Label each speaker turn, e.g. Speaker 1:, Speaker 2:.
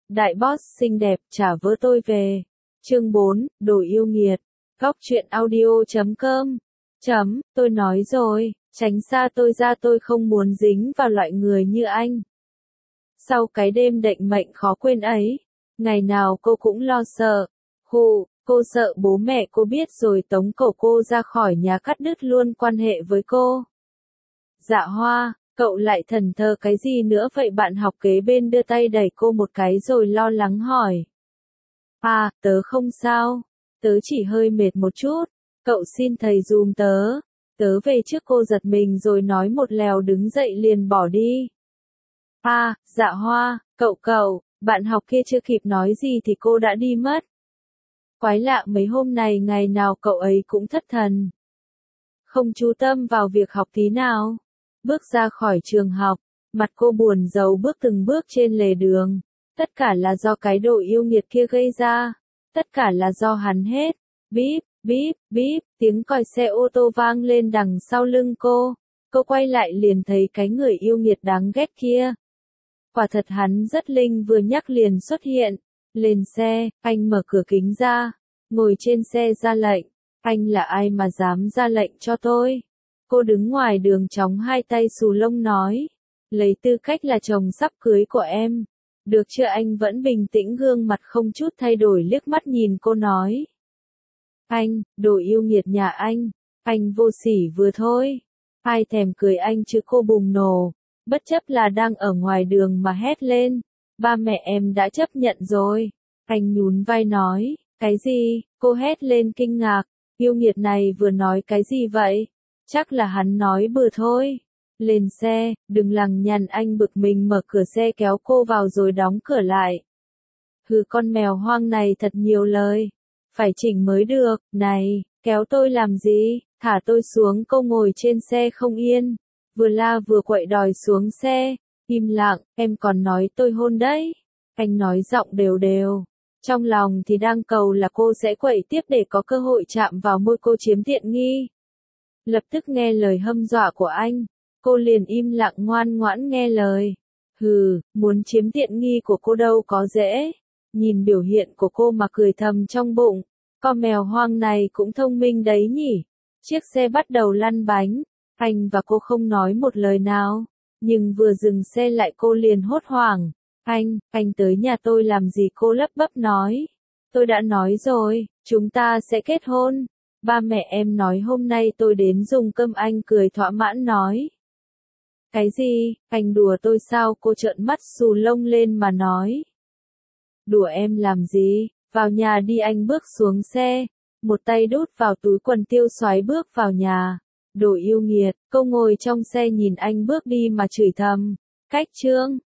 Speaker 1: Đại boss xinh đẹp trả vớ tôi về. Chương 4, đồ yêu nghiệt. Góc truyện audio.com. Tôi nói rồi, tránh xa tôi ra, tôi không muốn dính vào loại người như anh. Sau cái đêm định mệnh khó quên ấy, ngày nào cô cũng lo sợ. Cô sợ bố mẹ cô biết rồi tống cổ cô ra khỏi nhà, cắt đứt luôn quan hệ với cô. Dạ Hoa, cậu lại thần thơ cái gì nữa vậy? Bạn học kế bên đưa tay đẩy cô một cái rồi lo lắng hỏi. À, tớ không sao, tớ chỉ hơi mệt một chút, cậu xin thầy dùm tớ. Tớ về trước. Cô giật mình rồi nói một lèo đứng dậy liền bỏ đi. À, Dạ Hoa, cậu, bạn học kia chưa kịp nói gì thì cô đã đi mất. Quái lạ, mấy hôm này ngày nào cậu ấy cũng thất thần, không chú tâm vào việc học tí nào. Bước ra khỏi trường học, mặt cô buồn rầu bước từng bước trên lề đường. Tất cả là do cái đồ yêu nghiệt kia gây ra. Tất cả là do hắn hết. Bíp, bíp, bíp, tiếng còi xe ô tô vang lên đằng sau lưng cô. Cô quay lại liền thấy cái người yêu nghiệt đáng ghét kia. Quả thật hắn rất linh, vừa nhắc liền xuất hiện. Lên xe, anh mở cửa kính ra, ngồi trên xe ra lệnh. Anh là ai mà dám ra lệnh cho tôi? Cô đứng ngoài đường chóng hai tay xù lông nói. Lấy tư cách là chồng sắp cưới của em. Được chưa? Anh vẫn bình tĩnh, gương mặt không chút thay đổi, liếc mắt nhìn cô nói. Anh, đồ yêu nghiệt nhà anh vô sỉ vừa thôi. Ai thèm cười anh chứ? Cô bùng nổ, bất chấp là đang ở ngoài đường mà hét lên. Ba mẹ em đã chấp nhận rồi. Anh nhún vai nói. Cái gì? Cô hét lên kinh ngạc. Yêu nghiệt này vừa nói cái gì vậy? Chắc là hắn nói bừa thôi. Lên xe, đừng lằng nhằng. Anh bực mình mở cửa xe kéo cô vào rồi đóng cửa lại. Hừ, con mèo hoang này thật nhiều lời. Phải chỉnh mới được. Này, kéo tôi làm gì? Thả tôi xuống. Cô ngồi trên xe không yên, vừa la vừa quậy đòi xuống xe. Im lặng, em còn nói tôi hôn đấy. Anh nói giọng đều đều, trong lòng thì đang cầu là cô sẽ quậy tiếp để có cơ hội chạm vào môi cô chiếm tiện nghi. Lập tức nghe lời hâm dọa của anh, cô liền im lặng ngoan ngoãn nghe lời. Hừ, muốn chiếm tiện nghi của cô đâu có dễ. Nhìn biểu hiện của cô mà cười thầm trong bụng, con mèo hoang này cũng thông minh đấy nhỉ. Chiếc xe bắt đầu lăn bánh, anh và cô không nói một lời nào, nhưng vừa dừng xe lại cô liền hốt hoảng. Anh tới nhà tôi làm gì? Cô lắp bắp nói. Tôi đã nói rồi, chúng ta sẽ kết hôn. Ba mẹ em nói hôm nay tôi đến dùng cơm. Anh cười thỏa mãn nói. Cái gì? Anh đùa tôi sao? Cô trợn mắt xù lông lên mà nói. Đùa em làm gì? Vào nhà đi. Anh bước xuống xe, một tay đút vào túi quần, tiêu xoái bước vào nhà. Đồ yêu nghiệt. Cô ngồi trong xe nhìn anh bước đi mà chửi thầm. Cách trương,